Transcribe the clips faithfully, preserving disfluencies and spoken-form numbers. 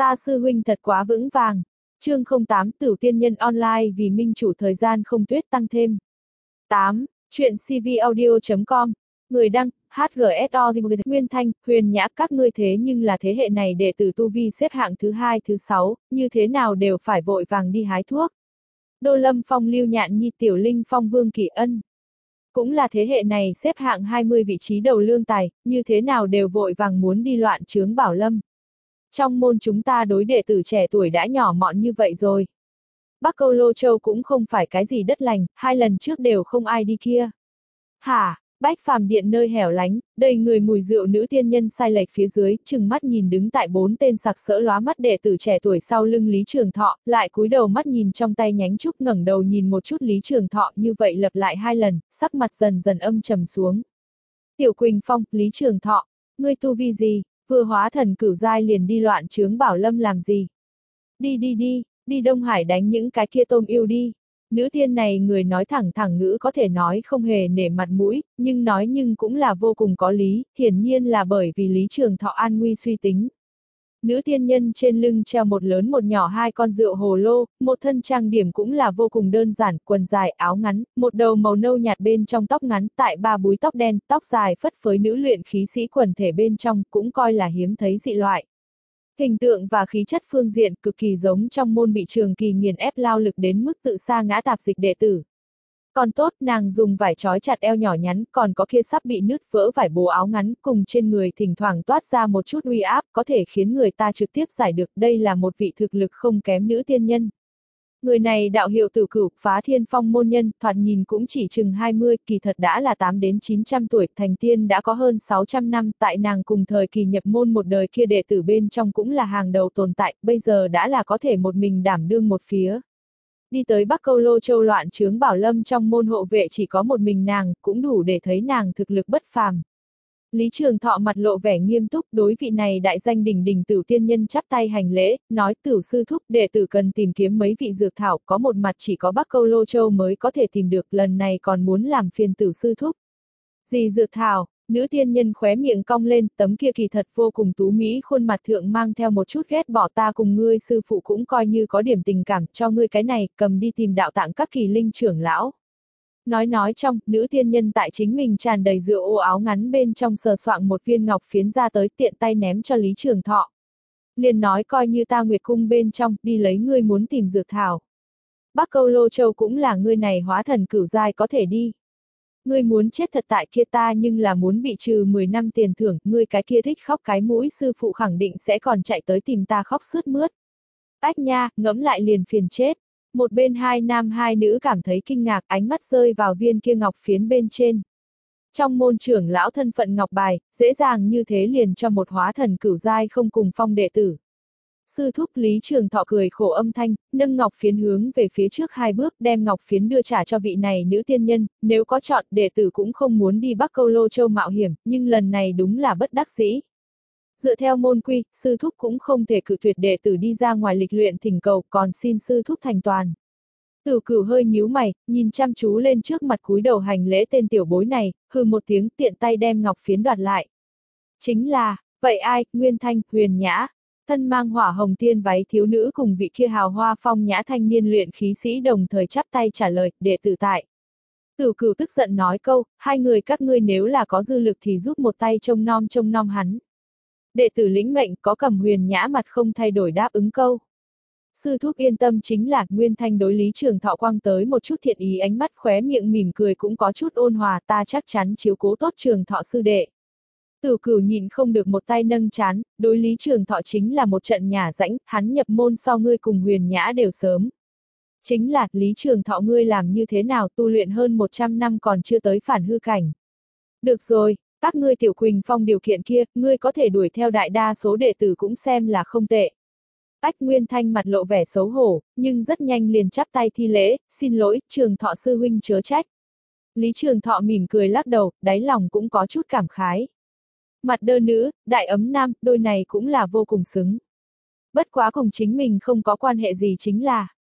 Ta sư huynh thật quá vững vàng. Chương không tám Tửu Tiên Nhân Online vì minh chủ thời gian không tuyết tăng thêm. tám. Chuyện cvaudio chấm com. Người đăng, hát giê ét o Nguyên Thanh, Huyền Nhã, các ngươi thế nhưng là thế hệ này đệ tử tu vi xếp hạng thứ hai thứ sáu, như thế nào đều phải vội vàng đi hái thuốc. Đô Lâm Phong Lưu Nhạn Nhi Tiểu Linh Phong Vương Kỳ Ân. Cũng là thế hệ này xếp hạng hai mươi vị trí đầu lương tài, như thế nào đều vội vàng muốn đi loạn chướng Bảo Lâm. Trong môn chúng ta đối đệ tử trẻ tuổi đã nhỏ mọn như vậy rồi. Bắc Câu Lô Châu cũng không phải cái gì đất lành, hai lần trước đều không ai đi kia. Hả, Bách Phàm Điện nơi hẻo lánh, đầy người mùi rượu nữ tiên nhân sai lệch phía dưới, chừng mắt nhìn đứng tại bốn tên sặc sỡ lóa mắt đệ tử trẻ tuổi sau lưng Lý Trường Thọ, lại cúi đầu mắt nhìn trong tay nhánh trúc ngẩng đầu nhìn một chút Lý Trường Thọ như vậy lặp lại hai lần, sắc mặt dần dần âm trầm xuống. Tiểu Quỳnh Phong, Lý Trường Thọ, ngươi tu vi gì, vừa hóa thần cửu giai liền đi loạn chướng Bảo Lâm làm gì? Đi đi đi, đi Đông Hải đánh những cái kia tôm yêu đi. Nữ tiên này người nói thẳng thẳng ngữ có thể nói không hề nể mặt mũi, nhưng nói nhưng cũng là vô cùng có lý, hiển nhiên là bởi vì Lý Trường Thọ an nguy suy tính. Nữ tiên nhân trên lưng treo một lớn một nhỏ hai con rượu hồ lô, một thân trang điểm cũng là vô cùng đơn giản, quần dài, áo ngắn, một đầu màu nâu nhạt bên trong tóc ngắn, tại ba búi tóc đen, tóc dài phất phới nữ luyện khí sĩ quần thể bên trong, cũng coi là hiếm thấy dị loại. Hình tượng và khí chất phương diện cực kỳ giống trong môn bị Trường Kỳ nghiền ép lao lực đến mức tự sa ngã tạp dịch đệ tử. Còn tốt nàng dùng vải trói chặt eo nhỏ nhắn, còn có kia sắp bị nứt vỡ vải bố áo ngắn cùng trên người thỉnh thoảng toát ra một chút uy áp có thể khiến người ta trực tiếp giải được đây là một vị thực lực không kém nữ tiên nhân. Người này đạo hiệu Tử Cửu, Phá Thiên Phong môn nhân, thoạt nhìn cũng chỉ chừng hai mươi, kỳ thật đã là tám đến chín trăm tuổi, thành tiên đã có hơn sáu trăm năm, tại nàng cùng thời kỳ nhập môn một đời kia đệ tử bên trong cũng là hàng đầu tồn tại, bây giờ đã là có thể một mình đảm đương một phía. Đi tới Bắc Câu Lô Châu loạn chướng Bảo Lâm trong môn hộ vệ chỉ có một mình nàng, cũng đủ để thấy nàng thực lực bất phàm. Lý Trường Thọ mặt lộ vẻ nghiêm túc đối vị này đại danh đỉnh đỉnh Tửu Tiên Nhân chắp tay hành lễ, nói Tửu sư thúc đệ tử cần tìm kiếm mấy vị dược thảo, có một mặt chỉ có Bắc Câu Lô Châu mới có thể tìm được, lần này còn muốn làm phiền Tửu sư thúc. Gì dược thảo? Nữ tiên nhân khóe miệng cong lên, tấm kia kỳ thật vô cùng tú mỹ khuôn mặt thượng mang theo một chút ghét bỏ ta cùng ngươi sư phụ cũng coi như có điểm tình cảm, cho ngươi cái này, cầm đi tìm đạo tạng các kỳ linh trưởng lão. Nói nói trong, nữ tiên nhân tại chính mình tràn đầy rượu ô áo ngắn bên trong sờ soạng một viên ngọc phiến ra tới tiện tay ném cho Lý Trường Thọ. Liền nói coi như ta Nguyệt Cung bên trong, đi lấy ngươi muốn tìm dược thảo. Bắc Câu Lô Châu cũng là ngươi này hóa thần cửu giai có thể đi. Ngươi muốn chết thật tại kia ta nhưng là muốn bị trừ mười năm tiền thưởng, ngươi cái kia thích khóc cái mũi sư phụ khẳng định sẽ còn chạy tới tìm ta khóc sướt mướt. Ách nha, ngẫm lại liền phiền chết. Một bên hai nam hai nữ cảm thấy kinh ngạc, ánh mắt rơi vào viên kia ngọc phiến bên trên. Trong môn trưởng lão thân phận ngọc bài, dễ dàng như thế liền cho một hóa thần cửu giai không cùng phong đệ tử. Sư thúc Lý Trường Thọ cười khổ âm thanh, nâng ngọc phiến hướng về phía trước hai bước đem ngọc phiến đưa trả cho vị này nữ tiên nhân, nếu có chọn đệ tử cũng không muốn đi Bắc Câu Lô Châu mạo hiểm, nhưng lần này đúng là bất đắc dĩ. Dựa theo môn quy, sư thúc cũng không thể cự tuyệt đệ tử đi ra ngoài lịch luyện thỉnh cầu, còn xin sư thúc thành toàn. Tử Cửu hơi nhíu mày, nhìn chăm chú lên trước mặt cúi đầu hành lễ tên tiểu bối này, hừ một tiếng tiện tay đem ngọc phiến đoạt lại. Chính là, vậy ai, Nguyên Thanh, Huyền Nhã, thân mang hỏa hồng tiên váy thiếu nữ cùng vị kia hào hoa phong nhã thanh niên luyện khí sĩ đồng thời chắp tay trả lời, đệ tử tại. Tử Cửu tức giận nói câu, hai người các ngươi nếu là có dư lực thì giúp một tay trông nom trông nom hắn. Đệ tử lĩnh mệnh có cầm Huyền Nhã mặt không thay đổi đáp ứng câu. Sư thúc yên tâm chính là Nguyên Thanh đối Lý Trường Thọ quang tới một chút thiện ý ánh mắt khóe miệng mỉm cười cũng có chút ôn hòa ta chắc chắn chiếu cố tốt Trường Thọ sư đệ. Tử Cửu nhìn không được một tay nâng chán, đối Lý Trường Thọ chính là một trận nhả rãnh, hắn nhập môn so ngươi cùng Huyền Nhã đều sớm. Chính là Lý Trường Thọ ngươi làm như thế nào tu luyện hơn một trăm năm còn chưa tới phản hư cảnh. Được rồi. Các ngươi Tiểu Quỳnh Phong điều kiện kia, ngươi có thể đuổi theo đại đa số đệ tử cũng xem là không tệ. Ách Nguyên Thanh mặt lộ vẻ xấu hổ, nhưng rất nhanh liền chắp tay thi lễ, xin lỗi, Trường Thọ sư huynh chớ trách. Lý Trường Thọ mỉm cười lắc đầu, đáy lòng cũng có chút cảm khái. Mặt đơ nữ, đại ấm nam, đôi này cũng là vô cùng xứng. Bất quá cùng chính mình không có quan hệ gì chính là.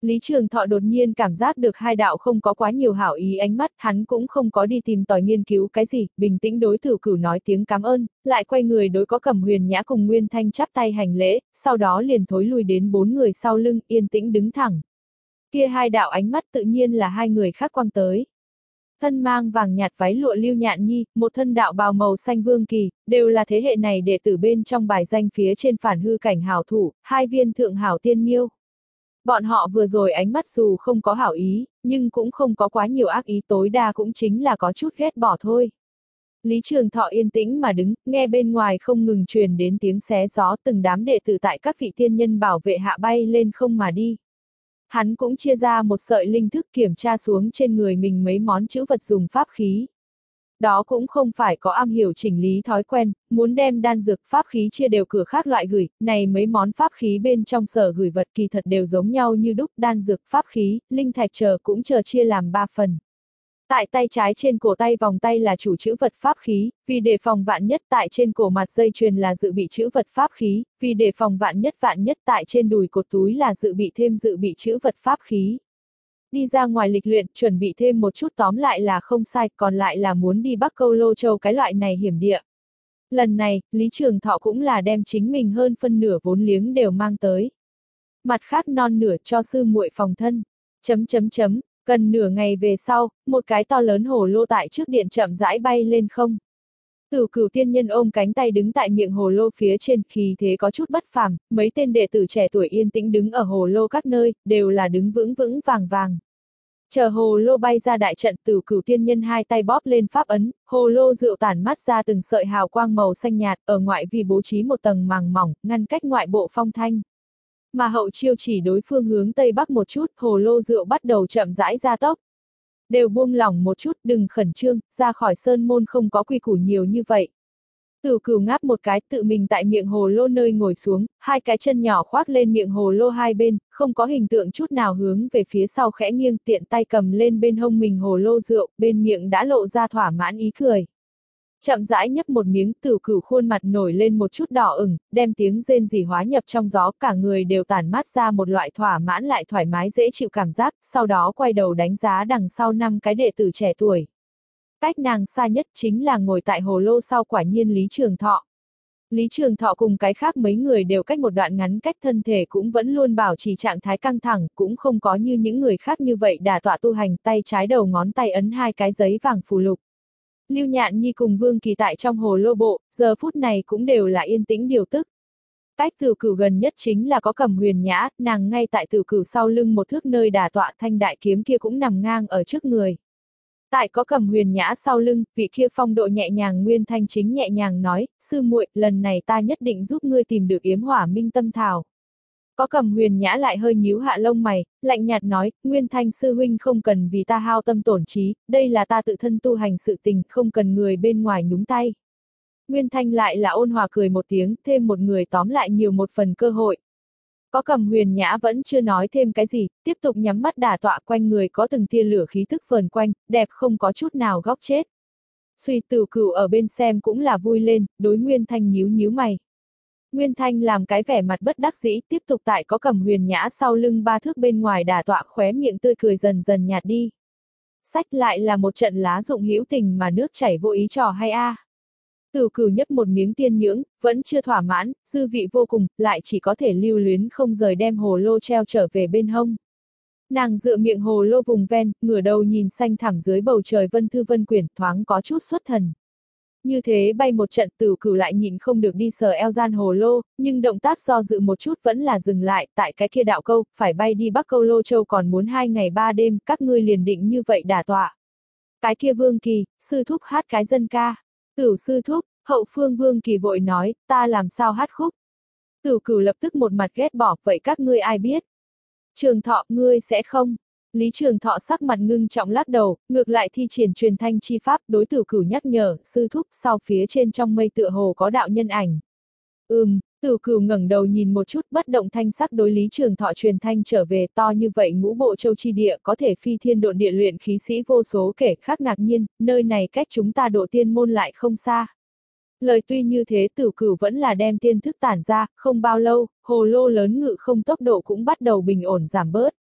Lý Trường Thọ đột nhiên cảm giác được hai đạo không có quá nhiều hảo ý ánh mắt, hắn cũng không có đi tìm tòi nghiên cứu cái gì, bình tĩnh đối Tử Cửu nói tiếng cảm ơn, lại quay người đối có Cẩm Huyền Nhã cùng Nguyên Thanh chắp tay hành lễ, sau đó liền thối lui đến bốn người sau lưng, yên tĩnh đứng thẳng. Kia hai đạo ánh mắt tự nhiên là hai người khác quăng tới. Thân mang vàng nhạt váy lụa Lưu Nhạn Nhi, một thân đạo bào màu xanh Vương Kỳ, đều là thế hệ này đệ tử bên trong bài danh phía trên phản hư cảnh hảo thủ, hai viên thượng hảo tiên miêu. Bọn họ vừa rồi ánh mắt dù không có hảo ý, nhưng cũng không có quá nhiều ác ý, tối đa cũng chính là có chút ghét bỏ thôi. Lý Trường Thọ yên tĩnh mà đứng, nghe bên ngoài không ngừng truyền đến tiếng xé gió, từng đám đệ tử tại các vị tiên nhân bảo vệ hạ bay lên không mà đi. Hắn cũng chia ra một sợi linh thức kiểm tra xuống trên người mình mấy món chữ vật dùng pháp khí. Đó cũng không phải có am hiểu chỉnh lý thói quen, muốn đem đan dược pháp khí chia đều cửa khác loại gửi, này mấy món pháp khí bên trong sở gửi vật kỳ thật đều giống nhau như đúc, đan dược pháp khí, linh thạch chờ cũng chờ chia làm ba phần. Tại tay trái trên cổ tay vòng tay là chủ chữ vật pháp khí, vì đề phòng vạn nhất tại trên cổ mặt dây chuyền là dự bị chữ vật pháp khí, vì đề phòng vạn nhất vạn nhất tại trên đùi cột túi là dự bị thêm dự bị chữ vật pháp khí. Đi ra ngoài lịch luyện, chuẩn bị thêm một chút tóm lại là không sai, còn lại là muốn đi Bắc Câu Lô Châu cái loại này hiểm địa. Lần này, Lý Trường Thọ cũng là đem chính mình hơn phân nửa vốn liếng đều mang tới. Mặt khác non nửa cho sư muội phòng thân. Chấm chấm chấm, gần nửa ngày về sau, một cái to lớn hồ lô tại trước điện chậm rãi bay lên không. Tử Cửu tiên nhân ôm cánh tay đứng tại miệng hồ lô phía trên, khí thế có chút bất phàm, mấy tên đệ tử trẻ tuổi yên tĩnh đứng ở hồ lô các nơi, đều là đứng vững vững vàng vàng. Chờ hồ lô bay ra đại trận, Tử Cửu tiên nhân hai tay bóp lên pháp ấn, hồ lô rượu tản mát ra từng sợi hào quang màu xanh nhạt, ở ngoại vi bố trí một tầng màng mỏng, ngăn cách ngoại bộ phong thanh. Mà hậu chiêu chỉ đối phương hướng tây bắc một chút, hồ lô rượu bắt đầu chậm rãi gia tốc. Đều buông lỏng một chút, đừng khẩn trương, ra khỏi sơn môn không có quy củ nhiều như vậy. Tử Cửu ngáp một cái, tự mình tại miệng hồ lô nơi ngồi xuống, hai cái chân nhỏ khoác lên miệng hồ lô hai bên, không có hình tượng chút nào hướng về phía sau khẽ nghiêng, tiện tay cầm lên bên hông mình hồ lô rượu, bên miệng đã lộ ra thỏa mãn ý cười. Chậm rãi nhấp một miếng, Tử Cửu khuôn mặt nổi lên một chút đỏ ửng, đem tiếng rên rỉ hóa nhập trong gió, cả người đều tản mát ra một loại thỏa mãn lại thoải mái dễ chịu cảm giác, sau đó quay đầu đánh giá đằng sau năm cái đệ tử trẻ tuổi. Cách nàng xa nhất chính là ngồi tại hồ lô sau quả nhiên Lý Trường Thọ. Lý Trường Thọ cùng cái khác mấy người đều cách một đoạn ngắn cách, thân thể cũng vẫn luôn bảo trì trạng thái căng thẳng, cũng không có như những người khác như vậy đả tọa tu hành, tay trái đầu ngón tay ấn hai cái giấy vàng phù lục. Lưu Nhạn Nhi cùng Vương Kỳ tại trong hồ lô bộ, giờ phút này cũng đều là yên tĩnh điều tức. Cách Tử Cửu gần nhất chính là có Cẩm Huyền Nhã, nàng ngay tại Tử Cửu sau lưng một thước nơi đả tọa, thanh đại kiếm kia cũng nằm ngang ở trước người. Tại có Cẩm Huyền Nhã sau lưng, vị kia phong độ nhẹ nhàng Nguyên Thanh chính nhẹ nhàng nói, sư muội, lần này ta nhất định giúp ngươi tìm được yếm hỏa minh tâm thảo. Có Cẩm Huyền Nhã lại hơi nhíu hạ lông mày, lạnh nhạt nói, Nguyên Thanh sư huynh không cần vì ta hao tâm tổn trí, đây là ta tự thân tu hành sự tình, không cần người bên ngoài nhúng tay. Nguyên Thanh lại là ôn hòa cười một tiếng, thêm một người tóm lại nhiều một phần cơ hội. Có Cẩm Huyền Nhã vẫn chưa nói thêm cái gì, tiếp tục nhắm mắt đả tọa, quanh người có từng tia lửa khí thức vờn quanh, đẹp không có chút nào góc chết. Suy Tử Cửu ở bên xem cũng là vui lên, đối Nguyên Thanh nhíu nhíu mày. Nguyên Thanh làm cái vẻ mặt bất đắc dĩ, tiếp tục tại có Cẩm Huyền Nhã sau lưng ba thước bên ngoài đả tọa, khóe miệng tươi cười dần dần nhạt đi. Sách lại là một trận lá dụng hữu tình mà nước chảy vô ý trò hay a. À. Tử Cửu nhấp một miếng tiên nhưỡng, vẫn chưa thỏa mãn, dư vị vô cùng, lại chỉ có thể lưu luyến không rời đem hồ lô treo trở về bên hông. Nàng dựa miệng hồ lô vùng ven, ngửa đầu nhìn xanh thẳm dưới bầu trời vân thư vân quyển, thoáng có chút xuất thần. Như thế bay một trận, Tử Cửu lại nhịn không được đi sờ eo gian hồ lô, nhưng động tác do dự một chút vẫn là dừng lại, tại cái kia đạo câu, phải bay đi Bắc Câu Lô Châu còn muốn hai ngày ba đêm, các ngươi liền định như vậy đả tọa. Cái kia Vương Kỳ, sư thúc hát cái dân ca. Tử sư thúc, hậu phương Vương Kỳ vội nói, ta làm sao hát khúc. Tử Cửu lập tức một mặt ghét bỏ, vậy các ngươi ai biết? Trường Thọ, ngươi sẽ không? Lý Trường Thọ sắc mặt ngưng trọng lắc đầu, ngược lại thi triển truyền thanh chi pháp, đối Tử Cửu nhắc nhở, sư thúc, sau phía trên trong mây tựa hồ có đạo nhân ảnh. Ừm, Tử Cửu ngẩng đầu nhìn một chút, bất động thanh sắc đối Lý Trường Thọ truyền thanh trở về, to như vậy ngũ bộ châu chi địa có thể phi thiên độn địa luyện khí sĩ vô số kể, khác ngạc nhiên, nơi này cách chúng ta độ tiên môn lại không xa. Lời tuy như thế, Tử Cửu vẫn là đem tiên thức tản ra, không bao lâu, hồ lô lớn ngự không tốc độ cũng bắt đầu bình ổn giảm bớt.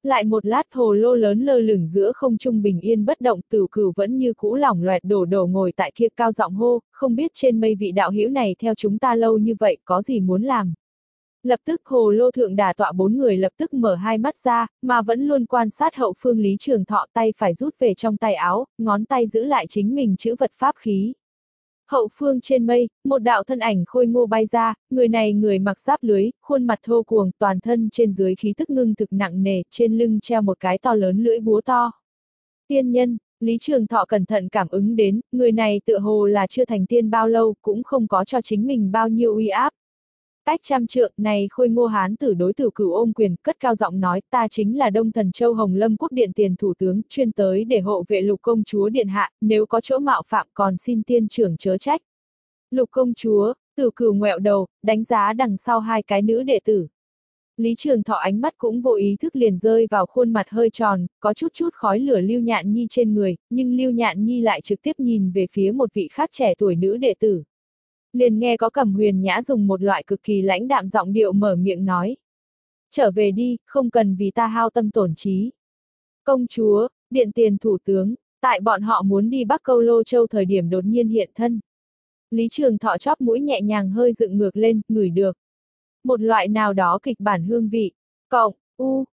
Lại một lát hồ lô lớn lơ lửng giữa không trung bình yên bất động, Tửu Cửu vẫn như cũ lỏng loẹt đổ đổ ngồi tại kia cao giọng hô, không biết trên mây vị đạo hữu này theo chúng ta lâu như vậy có gì muốn làm. Lập tức hồ lô thượng đà tọa bốn người lập tức mở hai mắt ra, mà vẫn luôn quan sát hậu phương Lý Trường Thọ tay phải rút về trong tay áo, ngón tay giữ lại chính mình chữ vật pháp khí. Hậu phương trên mây, một đạo thân ảnh khôi ngô bay ra, người này người mặc giáp lưới, khuôn mặt thô cuồng, toàn thân trên dưới khí tức ngưng thực nặng nề, trên lưng treo một cái to lớn lưỡi búa to. Tiên nhân, Lý Trường Thọ cẩn thận cảm ứng đến, người này tựa hồ là chưa thành tiên bao lâu, cũng không có cho chính mình bao nhiêu uy áp. Cách trăm trượng này khôi ngô hán tử đối Tửu Cửu ôm quyền, cất cao giọng nói, ta chính là Đông Thần Châu Hồng Lâm Quốc Điện Tiền Thủ tướng, chuyên tới để hộ vệ Lục công chúa điện hạ, nếu có chỗ mạo phạm còn xin tiên trưởng chớ trách. Lục công chúa, Tửu Cửu ngoẹo đầu, đánh giá đằng sau hai cái nữ đệ tử. Lý Trường Thọ ánh mắt cũng vô ý thức liền rơi vào khuôn mặt hơi tròn, có chút chút khói lửa Lưu Nhạn Nhi trên người, nhưng Lưu Nhạn Nhi lại trực tiếp nhìn về phía một vị khác trẻ tuổi nữ đệ tử. Liền nghe có Cẩm Huyền Nhã dùng một loại cực kỳ lãnh đạm giọng điệu mở miệng nói. Trở về đi, không cần vì ta hao tâm tổn trí. Công chúa, Điện Tiền thủ tướng, tại bọn họ muốn đi Bắc Câu Lô Châu thời điểm đột nhiên hiện thân. Lý Trường Thọ chóp mũi nhẹ nhàng hơi dựng ngược lên, ngửi được một loại nào đó kịch bản hương vị. Cộng, u,